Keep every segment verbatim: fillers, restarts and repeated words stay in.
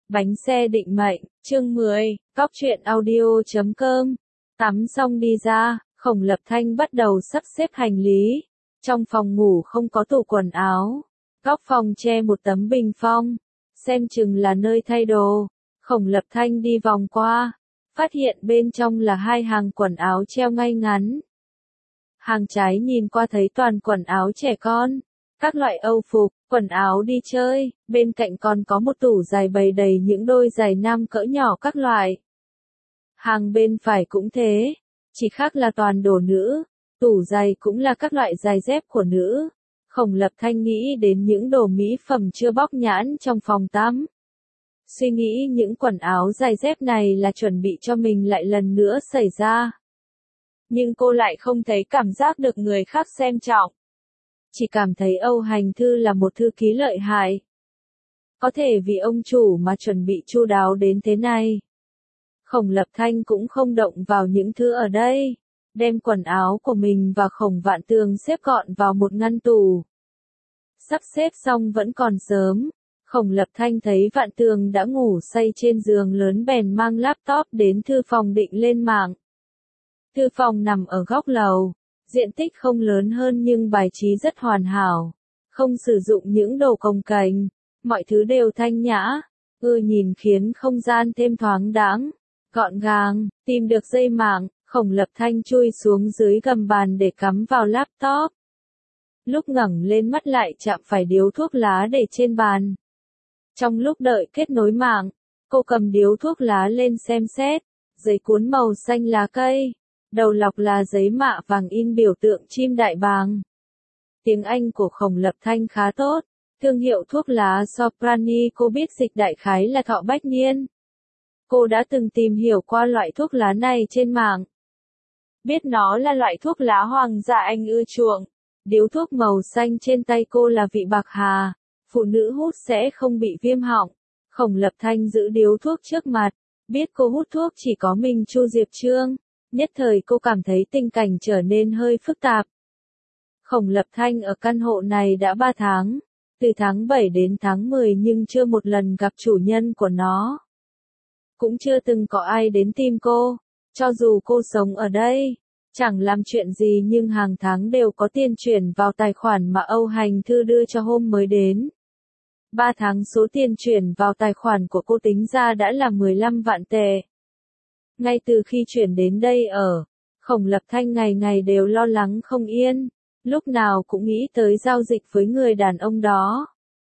Bánh xe định mệnh, chương mười, cóc truyện audio chấm com. Tắm xong đi ra, Khổng Lập Thanh bắt đầu sắp xếp hành lý. Trong phòng ngủ không có tủ quần áo. Góc phòng che một tấm bình phong. Xem chừng là nơi thay đồ. Khổng Lập Thanh đi vòng qua. Phát hiện bên trong là hai hàng quần áo treo ngay ngắn. Hàng trái nhìn qua thấy toàn quần áo trẻ con. Các loại âu phục, quần áo đi chơi, bên cạnh còn có một tủ giày bày đầy những đôi giày nam cỡ nhỏ các loại. Hàng bên phải cũng thế, chỉ khác là toàn đồ nữ, tủ giày cũng là các loại giày dép của nữ. Khổng Lập Thanh nghĩ đến những đồ mỹ phẩm chưa bóc nhãn trong phòng tắm. Suy nghĩ những quần áo giày dép này là chuẩn bị cho mình lại lần nữa xảy ra. Nhưng cô lại không thấy cảm giác được người khác xem trọng. Chỉ cảm thấy Âu Hành Thư là một thư ký lợi hại. Có thể vì ông chủ mà chuẩn bị chu đáo đến thế này. Khổng Lập Thanh cũng không động vào những thứ ở đây. Đem quần áo của mình và Khổng Vạn Tường xếp gọn vào một ngăn tủ. Sắp xếp xong vẫn còn sớm. Khổng Lập Thanh thấy Vạn Tường đã ngủ say trên giường lớn bèn mang laptop đến thư phòng định lên mạng. Thư phòng nằm ở góc lầu. Diện tích không lớn hơn nhưng bài trí rất hoàn hảo. Không sử dụng những đồ cồng kềnh. Mọi thứ đều thanh nhã. Ưa nhìn khiến không gian thêm thoáng đãng. Gọn gàng, tìm được dây mạng, Khổng Lập Thanh chui xuống dưới gầm bàn để cắm vào laptop. Lúc ngẩng lên mắt lại chạm phải điếu thuốc lá để trên bàn. Trong lúc đợi kết nối mạng, cô cầm điếu thuốc lá lên xem xét. Giấy cuốn màu xanh lá cây. Đầu lọc là giấy mạ vàng in biểu tượng chim đại bàng. Tiếng Anh của Khổng Lập Thanh khá tốt. Thương hiệu thuốc lá Soprano cô biết dịch đại khái là thọ bách niên. Cô đã từng tìm hiểu qua loại thuốc lá này trên mạng. Biết nó là loại thuốc lá hoàng gia Anh ưa chuộng. Điếu thuốc màu xanh trên tay cô là vị bạc hà. Phụ nữ hút sẽ không bị viêm họng. Khổng Lập Thanh giữ điếu thuốc trước mặt. Biết cô hút thuốc chỉ có mình Chu Diệp Trương. Nhất thời cô cảm thấy tình cảnh trở nên hơi phức tạp. Khổng Lập Thanh ở căn hộ này đã ba tháng, từ tháng bảy đến tháng mười nhưng chưa một lần gặp chủ nhân của nó. Cũng chưa từng có ai đến tìm cô, cho dù cô sống ở đây, chẳng làm chuyện gì nhưng hàng tháng đều có tiền chuyển vào tài khoản mà Âu Hành Thư đưa cho hôm mới đến. Ba tháng số tiền chuyển vào tài khoản của cô tính ra đã là mười lăm vạn tệ. Ngay từ khi chuyển đến đây ở, Khổng Lập Thanh ngày ngày đều lo lắng không yên, lúc nào cũng nghĩ tới giao dịch với người đàn ông đó.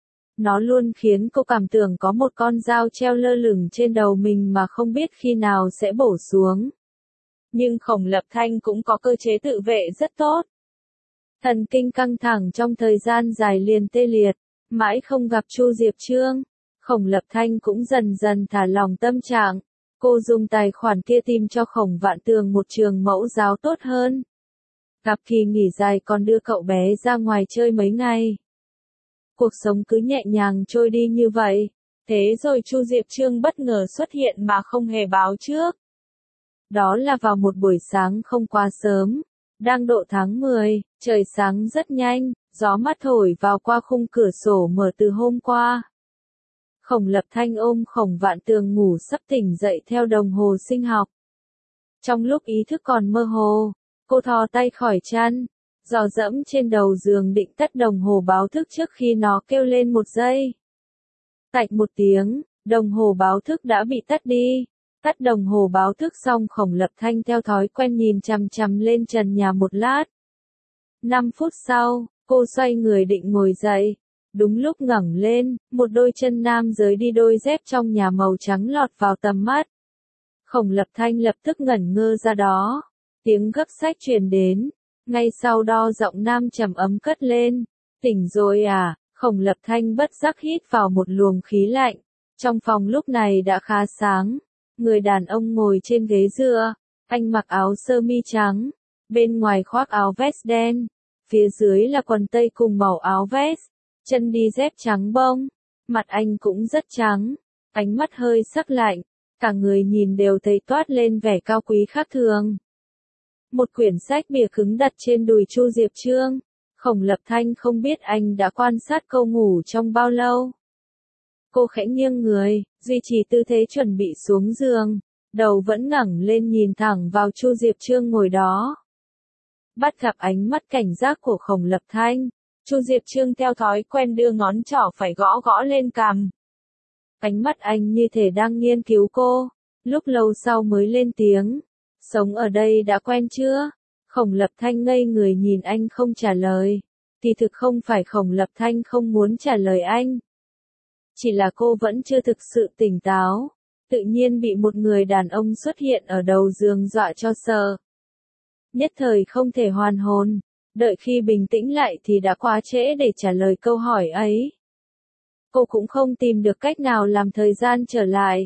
Nó luôn khiến cô cảm tưởng có một con dao treo lơ lửng trên đầu mình mà không biết khi nào sẽ bổ xuống. Nhưng Khổng Lập Thanh cũng có cơ chế tự vệ rất tốt. Thần kinh căng thẳng trong thời gian dài liền tê liệt, mãi không gặp Chu Diệp Trương, Khổng Lập Thanh cũng dần dần thả lòng tâm trạng. Cô dùng tài khoản kia tìm cho Khổng Vạn Tường một trường mẫu giáo tốt hơn. Gặp kỳ nghỉ dài còn đưa cậu bé ra ngoài chơi mấy ngày. Cuộc sống cứ nhẹ nhàng trôi đi như vậy. Thế rồi Chu Diệp Trương bất ngờ xuất hiện mà không hề báo trước. Đó là vào một buổi sáng không quá sớm. Đang độ tháng mười, trời sáng rất nhanh, gió mát thổi vào qua khung cửa sổ mở từ hôm qua. Khổng Lập Thanh ôm Khổng Vạn Tường ngủ sắp tỉnh dậy theo đồng hồ sinh học. Trong lúc ý thức còn mơ hồ, cô thò tay khỏi chăn, dò dẫm trên đầu giường định tắt đồng hồ báo thức trước khi nó kêu lên một giây. Tạch một tiếng, đồng hồ báo thức đã bị tắt đi. Tắt đồng hồ báo thức xong Khổng Lập Thanh theo thói quen nhìn chằm chằm lên trần nhà một lát. Năm phút sau, cô xoay người định ngồi dậy. Đúng lúc ngẩng lên, một đôi chân nam giới đi đôi dép trong nhà màu trắng lọt vào tầm mắt. Khổng Lập Thanh lập tức ngẩn ngơ ra đó. Tiếng gấp sách truyền đến. Ngay sau đó giọng nam trầm ấm cất lên. Tỉnh rồi à? Khổng Lập Thanh bất giác hít vào một luồng khí lạnh. Trong phòng lúc này đã khá sáng. Người đàn ông ngồi trên ghế dựa. Anh mặc áo sơ mi trắng. Bên ngoài khoác áo vest đen. Phía dưới là quần tây cùng màu áo vest. Chân đi dép trắng bông, mặt anh cũng rất trắng, ánh mắt hơi sắc lạnh, cả người nhìn đều thấy toát lên vẻ cao quý khác thường. Một quyển sách bìa cứng đặt trên đùi Chu Diệp Trương, Khổng Lập Thanh không biết anh đã quan sát cô ngủ trong bao lâu. Cô khẽ nghiêng người, duy trì tư thế chuẩn bị xuống giường, đầu vẫn ngẩng lên nhìn thẳng vào Chu Diệp Trương ngồi đó. Bắt gặp ánh mắt cảnh giác của Khổng Lập Thanh, Chu Diệp Trương theo thói quen đưa ngón trỏ phải gõ gõ lên cằm. Ánh mắt anh như thể đang nghiên cứu cô, lúc lâu sau mới lên tiếng. Sống ở đây đã quen chưa? Khổng Lập Thanh ngây người nhìn anh không trả lời. Thì thực không phải Khổng Lập Thanh không muốn trả lời anh. Chỉ là cô vẫn chưa thực sự tỉnh táo. Tự nhiên bị một người đàn ông xuất hiện ở đầu giường dọa cho sợ. Nhất thời không thể hoàn hồn. Đợi khi bình tĩnh lại thì đã quá trễ để trả lời câu hỏi ấy. Cô cũng không tìm được cách nào làm thời gian trở lại.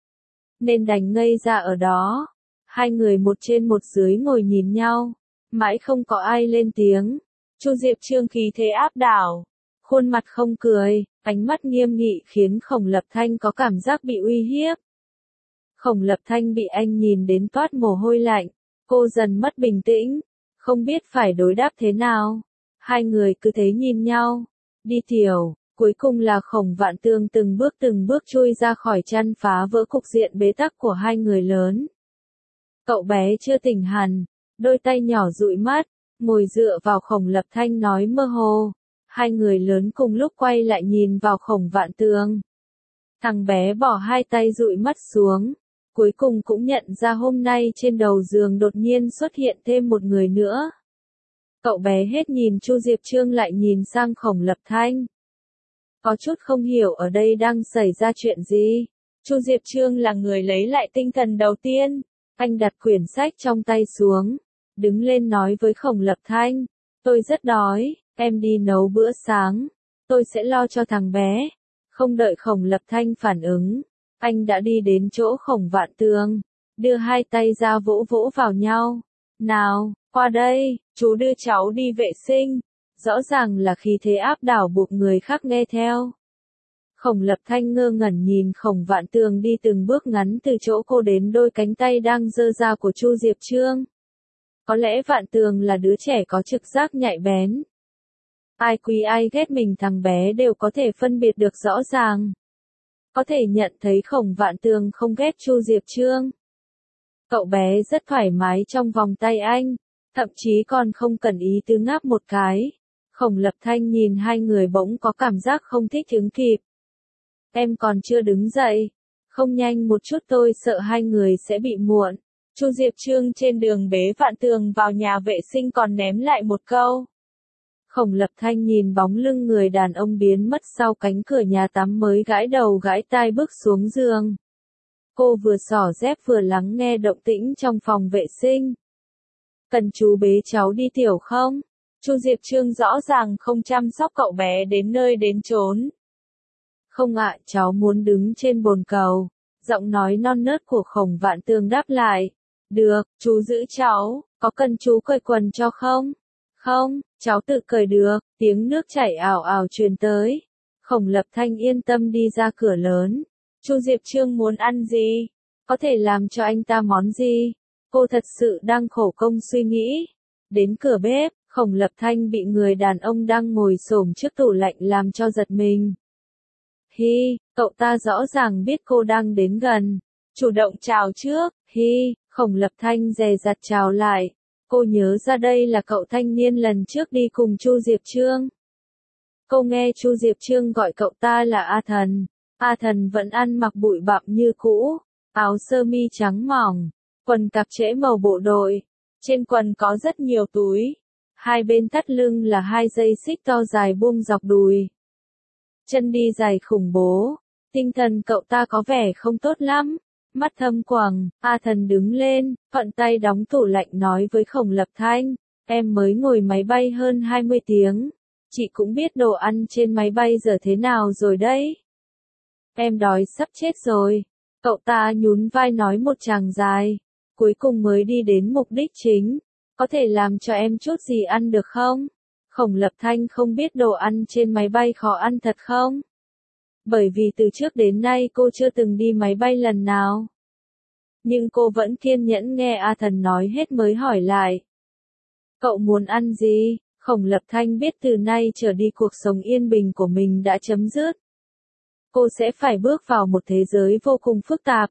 Nên đành ngây ra ở đó. Hai người một trên một dưới ngồi nhìn nhau. Mãi không có ai lên tiếng. Chu Diệp Trương khí thế áp đảo. Khuôn mặt không cười, ánh mắt nghiêm nghị khiến Khổng Lập Thanh có cảm giác bị uy hiếp. Khổng Lập Thanh bị anh nhìn đến toát mồ hôi lạnh. Cô dần mất bình tĩnh. Không biết phải đối đáp thế nào. Hai người cứ thế nhìn nhau. Đi tiểu. Cuối cùng là Khổng Vạn Tường từng bước từng bước chui ra khỏi chăn phá vỡ cục diện bế tắc của hai người lớn. Cậu bé chưa tỉnh hẳn, đôi tay nhỏ dụi mắt, ngồi dựa vào Khổng Lập Thanh nói mơ hồ. Hai người lớn cùng lúc quay lại nhìn vào Khổng Vạn Tường. Thằng bé bỏ hai tay dụi mắt xuống, cuối cùng cũng nhận ra hôm nay trên đầu giường đột nhiên xuất hiện thêm một người nữa. Cậu bé hết nhìn Chu Diệp Trương lại nhìn sang Khổng Lập Thanh. Có chút không hiểu ở đây đang xảy ra chuyện gì. Chu Diệp Trương là người lấy lại tinh thần đầu tiên. Anh đặt quyển sách trong tay xuống, đứng lên nói với Khổng Lập Thanh. Tôi rất đói, em đi nấu bữa sáng. Tôi sẽ lo cho thằng bé. Không đợi Khổng Lập Thanh phản ứng, anh đã đi đến chỗ Khổng Vạn Tường, đưa hai tay ra vỗ vỗ vào nhau. Nào, qua đây, chú đưa cháu đi vệ sinh. Rõ ràng là khí thế áp đảo buộc người khác nghe theo. Khổng Lập Thanh ngơ ngẩn nhìn Khổng Vạn Tường đi từng bước ngắn từ chỗ cô đến đôi cánh tay đang giơ ra của Chu Diệp Trương. Có lẽ Vạn Tường là đứa trẻ có trực giác nhạy bén. Ai quý ai ghét mình thằng bé đều có thể phân biệt được rõ ràng. Có thể nhận thấy Khổng Vạn Tường không ghét Chu Diệp Trương. Cậu bé rất thoải mái trong vòng tay anh, thậm chí còn không cần ý tứ ngáp một cái. Khổng Lập Thanh nhìn hai người bỗng có cảm giác không thích ứng kịp. Em còn chưa đứng dậy. Không nhanh một chút tôi sợ hai người sẽ bị muộn. Chu Diệp Trương trên đường bế Vạn Tường vào nhà vệ sinh còn ném lại một câu. Khổng Lập Thanh nhìn bóng lưng người đàn ông biến mất sau cánh cửa nhà tắm mới gãi đầu gãi tai bước xuống giường. Cô vừa xỏ dép vừa lắng nghe động tĩnh trong phòng vệ sinh. Cần chú bế cháu đi tiểu không? Chu Diệp Trương rõ ràng không chăm sóc cậu bé đến nơi đến chốn. Không ạ, cháu muốn đứng trên bồn cầu. Giọng nói non nớt của Khổng Vạn Tường đáp lại. Được, chú giữ cháu, có cần chú cởi quần cho không? Không, cháu tự cởi được, tiếng nước chảy ào ào truyền tới. Khổng Lập Thanh yên tâm đi ra cửa lớn. Chu Diệp Trương muốn ăn gì? Có thể làm cho anh ta món gì? Cô thật sự đang khổ công suy nghĩ. Đến cửa bếp, Khổng Lập Thanh bị người đàn ông đang ngồi xổm trước tủ lạnh làm cho giật mình. Hi, cậu ta rõ ràng biết cô đang đến gần. Chủ động chào trước, hi, Khổng Lập Thanh dè dặt chào lại. Cô nhớ ra đây là cậu thanh niên lần trước đi cùng Chu Diệp Trương. Cô nghe Chu Diệp Trương gọi cậu ta là A Thần. A Thần vẫn ăn mặc bụi bặm như cũ, áo sơ mi trắng mỏng, quần cạp trễ màu bộ đội. Trên quần có rất nhiều túi. Hai bên thắt lưng là hai dây xích to dài buông dọc đùi. Chân đi dài khủng bố. Tinh thần cậu ta có vẻ không tốt lắm. Mắt thâm quầng, A Thần đứng lên, thuận tay đóng tủ lạnh nói với Khổng Lập Thanh. Em mới ngồi máy bay hơn hai mươi tiếng. Chị cũng biết đồ ăn trên máy bay giờ thế nào rồi đấy. Em đói sắp chết rồi. Cậu ta nhún vai nói một tràng dài. Cuối cùng mới đi đến mục đích chính. Có thể làm cho em chút gì ăn được không? Khổng Lập Thanh không biết đồ ăn trên máy bay khó ăn thật không? Bởi vì từ trước đến nay cô chưa từng đi máy bay lần nào. Nhưng cô vẫn kiên nhẫn nghe A Thần nói hết mới hỏi lại. Cậu muốn ăn gì? Khổng Lập Thanh biết từ nay trở đi cuộc sống yên bình của mình đã chấm dứt. cô sẽ phải bước vào một thế giới vô cùng phức tạp.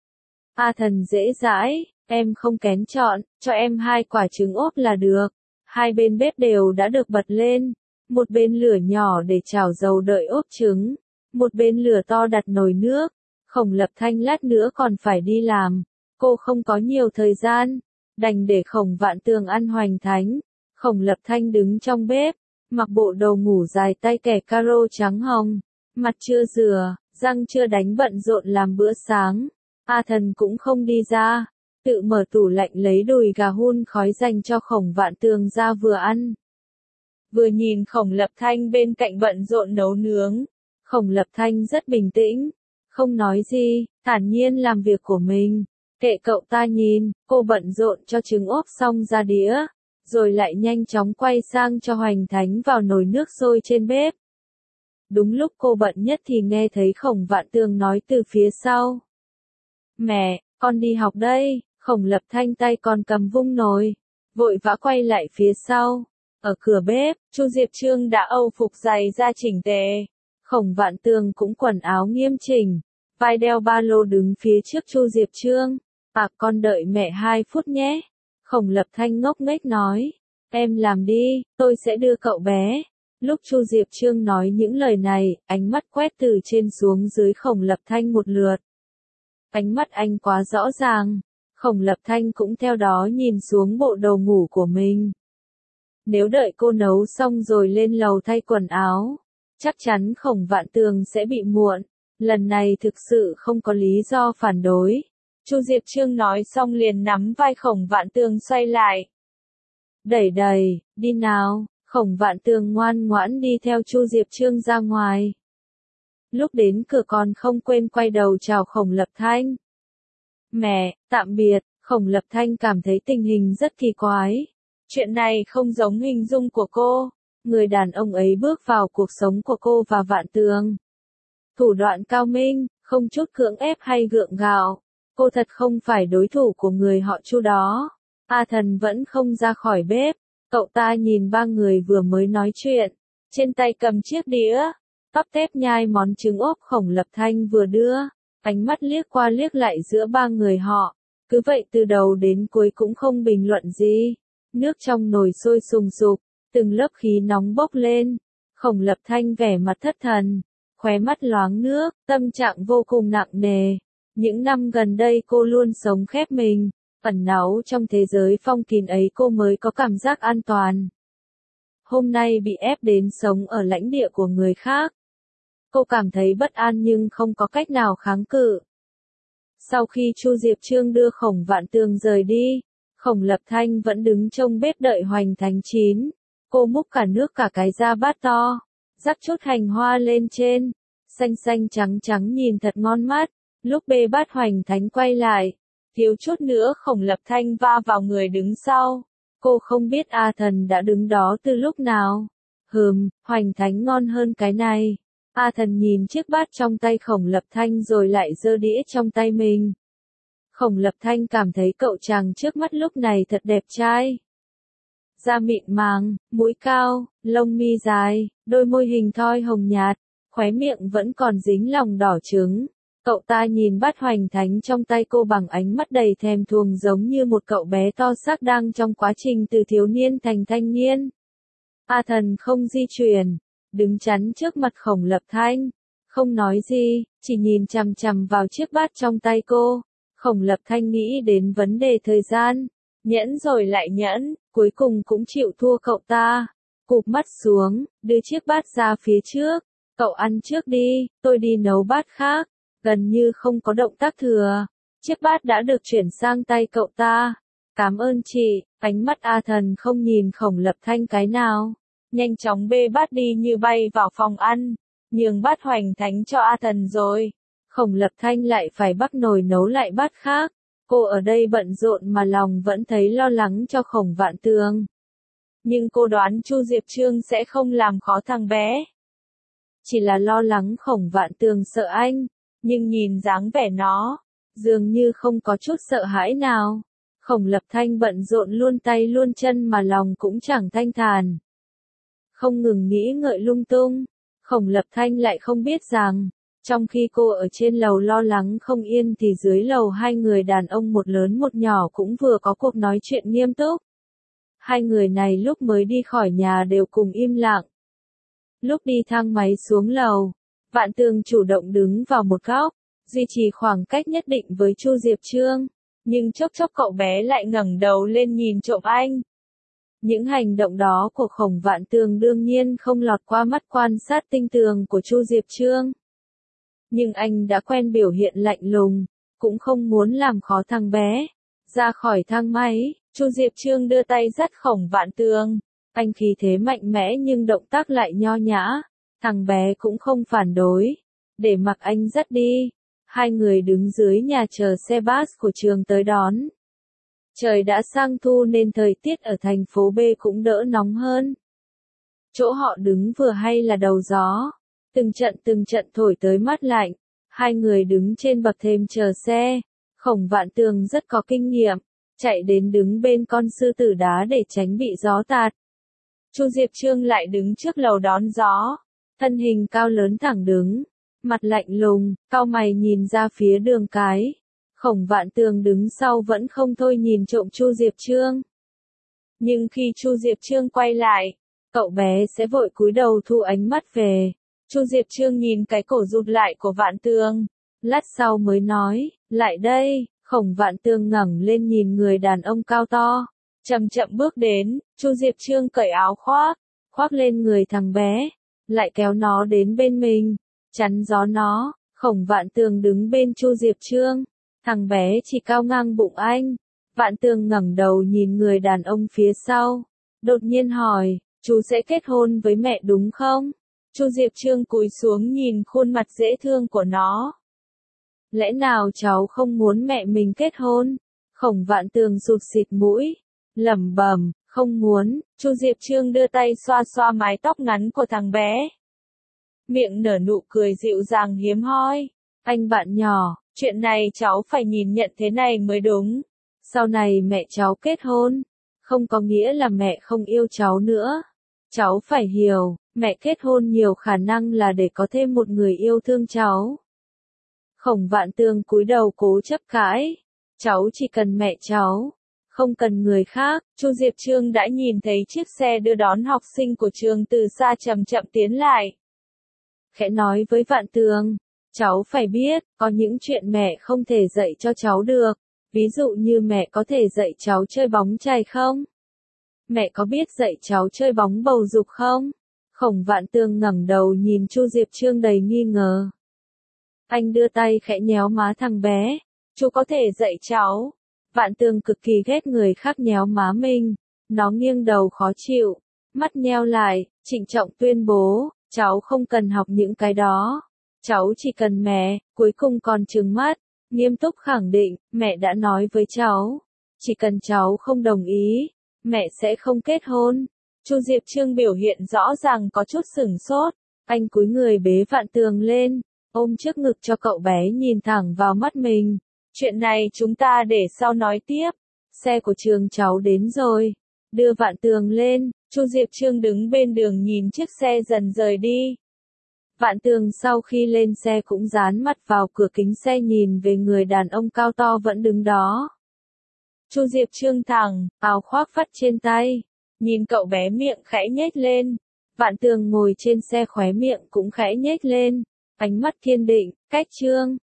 A Thần dễ dãi, em không kén chọn, cho em hai quả trứng ốp là được. Hai bên bếp đều đã được bật lên, một bên lửa nhỏ để chảo dầu đợi ốp trứng, một bên lửa to đặt nồi nước. Khổng Lập Thanh lát nữa còn phải đi làm, cô không có nhiều thời gian, đành để Khổng Vạn Tường ăn hoành thánh. Khổng Lập Thanh đứng trong bếp, mặc bộ đồ ngủ dài tay kẻ caro trắng hồng, mặt chưa rửa, răng chưa đánh bận rộn làm bữa sáng. A Thần cũng không đi ra, tự mở tủ lạnh lấy đùi gà hun khói dành cho Khổng Vạn Tường ra vừa ăn. Vừa nhìn Khổng Lập Thanh bên cạnh bận rộn nấu nướng, Khổng Lập Thanh rất bình tĩnh, không nói gì, thản nhiên làm việc của mình. Kệ cậu ta nhìn, cô bận rộn cho trứng ốp xong ra đĩa, rồi lại nhanh chóng quay sang cho hoành thánh vào nồi nước sôi trên bếp. Đúng lúc cô bận nhất thì nghe thấy Khổng Vạn Tường nói từ phía sau. Mẹ, con đi học đây. Khổng Lập Thanh tay còn cầm vung nồi, vội vã quay lại phía sau. Ở cửa bếp, Chu Diệp Trương đã âu phục giày ra chỉnh tề. Khổng Vạn Tường cũng quần áo nghiêm chỉnh, vai đeo ba lô đứng phía trước Chu Diệp Trương. À, con đợi mẹ hai phút nhé. Khổng Lập Thanh ngốc nghếch nói. Em làm đi, tôi sẽ đưa cậu bé. Lúc Chu Diệp Trương nói những lời này, ánh mắt quét từ trên xuống dưới Khổng Lập Thanh một lượt. Ánh mắt anh quá rõ ràng. Khổng Lập Thanh cũng theo đó nhìn xuống bộ đồ ngủ của mình. Nếu đợi cô nấu xong rồi lên lầu thay quần áo, chắc chắn Khổng Vạn Tường sẽ bị muộn. Lần này thực sự không có lý do phản đối. Chu Diệp Trương nói xong liền nắm vai Khổng Vạn Tường xoay lại. Đẩy đẩy, đi nào. Khổng Vạn Tường ngoan ngoãn đi theo Chu Diệp Trương ra ngoài. Lúc đến cửa còn không quên quay đầu chào Khổng Lập Thanh. Mẹ, tạm biệt. Khổng Lập Thanh cảm thấy tình hình rất kỳ quái. Chuyện này không giống hình dung của cô. Người đàn ông ấy bước vào cuộc sống của cô và Vạn Tường. Thủ đoạn cao minh, không chút cưỡng ép hay gượng gạo. Cô thật không phải đối thủ của người họ Chu đó. A Thần vẫn không ra khỏi bếp. Cậu ta nhìn ba người vừa mới nói chuyện. Trên tay cầm chiếc đĩa. Tắp tép nhai món trứng ốp Khổng Lập Thanh vừa đưa. Ánh mắt liếc qua liếc lại giữa ba người họ. Cứ vậy từ đầu đến cuối cũng không bình luận gì. Nước trong nồi sôi sùng sục. Từng lớp khí nóng bốc lên. Khổng Lập Thanh vẻ mặt thất thần. Khóe mắt loáng nước. Tâm trạng vô cùng nặng nề. Những năm gần đây cô luôn sống khép mình. Ẩn náu trong thế giới phong kín ấy cô mới có cảm giác an toàn. Hôm nay bị ép đến sống ở lãnh địa của người khác. Cô cảm thấy bất an nhưng không có cách nào kháng cự. Sau khi Chu Diệp Trương đưa Khổng Vạn Tường rời đi, Khổng Lập Thanh vẫn đứng trong bếp đợi hoành thánh chín. Cô múc cả nước cả cái ra bát to, rắc chút hành hoa lên trên, xanh xanh trắng trắng nhìn thật ngon mắt. Lúc bê bát hoành thánh quay lại, thiếu chút nữa Khổng Lập Thanh va vào người đứng sau. Cô không biết A Thần đã đứng đó từ lúc nào. Hừm, hoành thánh ngon hơn cái này. A Thần nhìn chiếc bát trong tay Khổng Lập Thanh rồi lại giơ đĩa trong tay mình. Khổng Lập Thanh cảm thấy cậu chàng trước mắt lúc này thật đẹp trai. Da mịn màng, mũi cao, lông mi dài, đôi môi hình thoi hồng nhạt, khóe miệng vẫn còn dính lòng đỏ trứng. Cậu ta nhìn bát hoành thánh trong tay cô bằng ánh mắt đầy thèm thuồng giống như một cậu bé to xác đang trong quá trình từ thiếu niên thành thanh niên. A Thần không di chuyển, đứng chắn trước mặt Khổng Lập Thanh, không nói gì, chỉ nhìn chằm chằm vào chiếc bát trong tay cô. Khổng Lập Thanh nghĩ đến vấn đề thời gian, nhẫn rồi lại nhẫn, cuối cùng cũng chịu thua cậu ta. Cụp mắt xuống, đưa chiếc bát ra phía trước. Cậu ăn trước đi, tôi đi nấu bát khác. Gần như không có động tác thừa. Chiếc bát đã được chuyển sang tay cậu ta. Cảm ơn chị. Ánh mắt A Thần không nhìn Khổng Lập Thanh cái nào. Nhanh chóng bê bát đi như bay vào phòng ăn. Nhường bát hoành thánh cho A Thần rồi. Khổng Lập Thanh lại phải bắt nồi nấu lại bát khác. Cô ở đây bận rộn mà lòng vẫn thấy lo lắng cho Khổng Vạn Tường. Nhưng cô đoán Chu Diệp Trương sẽ không làm khó thằng bé. Chỉ là lo lắng Khổng Vạn Tường sợ anh. Nhưng nhìn dáng vẻ nó, dường như không có chút sợ hãi nào. Khổng Lập Thanh bận rộn luôn tay luôn chân mà lòng cũng chẳng thanh thản. Không ngừng nghĩ ngợi lung tung, Khổng Lập Thanh lại không biết rằng, Trong khi cô ở trên lầu lo lắng không yên thì dưới lầu hai người đàn ông một lớn một nhỏ cũng vừa có cuộc nói chuyện nghiêm túc. Hai người này lúc mới đi khỏi nhà đều cùng im lặng. Lúc đi thang máy xuống lầu, Vạn Tường chủ động đứng vào một góc, duy trì khoảng cách nhất định với Chu Diệp Trương, nhưng chốc chốc cậu bé lại ngẩng đầu lên nhìn trộm anh. Những hành động đó của Khổng Vạn Tường đương nhiên không lọt qua mắt quan sát tinh tường của Chu Diệp Trương. Nhưng anh đã quen biểu hiện lạnh lùng, cũng không muốn làm khó thằng bé. Ra khỏi thang máy, Chu Diệp Trương đưa tay dắt Khổng Vạn Tường. Anh khí thế mạnh mẽ nhưng động tác lại nho nhã. Thằng bé cũng không phản đối. Để mặc anh dắt đi. Hai người đứng dưới nhà chờ xe bus của trường tới đón. Trời đã sang thu nên thời tiết ở thành phố B cũng đỡ nóng hơn. Chỗ họ đứng vừa hay là đầu gió. Từng trận từng trận thổi tới mát lạnh. Hai người đứng trên bậc thềm chờ xe. Khổng Vạn Tường rất có kinh nghiệm. Chạy đến đứng bên con sư tử đá để tránh bị gió tạt. Chu Diệp Trương lại đứng trước lầu đón gió. Thân hình cao lớn thẳng đứng. Mặt lạnh lùng, cau mày nhìn ra phía đường cái. Khổng Vạn Tường đứng sau vẫn không thôi nhìn trộm Chu Diệp Trương. Nhưng khi Chu Diệp Trương quay lại, cậu bé sẽ vội cúi đầu thu ánh mắt về. Chu Diệp Trương nhìn cái cổ rụt lại của Vạn Tường. Lát sau mới nói, lại đây. Khổng Vạn Tường ngẩng lên nhìn người đàn ông cao to. Chậm chậm bước đến, Chu Diệp Trương cởi áo khoác, khoác lên người thằng bé, lại kéo nó đến bên mình, chắn gió nó. Khổng Vạn Tường đứng bên Chu Diệp Trương, thằng bé chỉ cao ngang bụng anh. Vạn Tường ngẩng đầu nhìn người đàn ông phía sau, đột nhiên hỏi, chú sẽ kết hôn với mẹ đúng không? Chu Diệp Trương cúi xuống nhìn khuôn mặt dễ thương của nó. Lẽ nào cháu không muốn mẹ mình kết hôn? Khổng Vạn Tường sụt xịt mũi, lẩm bẩm, không muốn. Chu Diệp Trương đưa tay xoa xoa mái tóc ngắn của thằng bé. Miệng nở nụ cười dịu dàng hiếm hoi. Anh bạn nhỏ, chuyện này cháu phải nhìn nhận thế này mới đúng. Sau này mẹ cháu kết hôn, không có nghĩa là mẹ không yêu cháu nữa. Cháu phải hiểu, mẹ kết hôn nhiều khả năng là để có thêm một người yêu thương cháu. Khổng Vạn Tường cúi đầu cố chấp cãi. Cháu chỉ cần mẹ cháu, không cần người khác. Chu Diệp Trương đã nhìn thấy chiếc xe đưa đón học sinh của trường từ xa chậm chậm tiến lại. Khẽ nói với Vạn Tường, cháu phải biết, có những chuyện mẹ không thể dạy cho cháu được. Ví dụ như mẹ có thể dạy cháu chơi bóng chày không? Mẹ có biết dạy cháu chơi bóng bầu dục không? Khổng Vạn Tường ngẩng đầu nhìn Chu Diệp Trương đầy nghi ngờ. Anh đưa tay khẽ nhéo má thằng bé. Chú có thể dạy cháu. Vạn Tường cực kỳ ghét người khác nhéo má mình. Nó nghiêng đầu khó chịu. Mắt nheo lại, trịnh trọng tuyên bố, cháu không cần học những cái đó. Cháu chỉ cần mẹ. Cuối cùng còn trừng mắt, nghiêm túc khẳng định, mẹ đã nói với cháu. Chỉ cần cháu không đồng ý, mẹ sẽ không kết hôn. Chu Diệp Trương biểu hiện rõ ràng có chút sửng sốt. Anh cúi người bế Vạn Tường lên, ôm trước ngực cho cậu bé nhìn thẳng vào mắt mình. Chuyện này chúng ta để sau nói tiếp. Xe của trường cháu đến rồi. Đưa Vạn Tường lên. Chu Diệp Trương đứng bên đường nhìn chiếc xe dần rời đi. Vạn Tường sau khi lên xe cũng dán mặt vào cửa kính xe nhìn về người đàn ông cao to vẫn đứng đó. Chu Diệp Trương thẳng, áo khoác vắt trên tay. Nhìn cậu bé miệng khẽ nhếch lên. Vạn Tường ngồi trên xe khóe miệng cũng khẽ nhếch lên. Ánh mắt kiên định, cách Trương.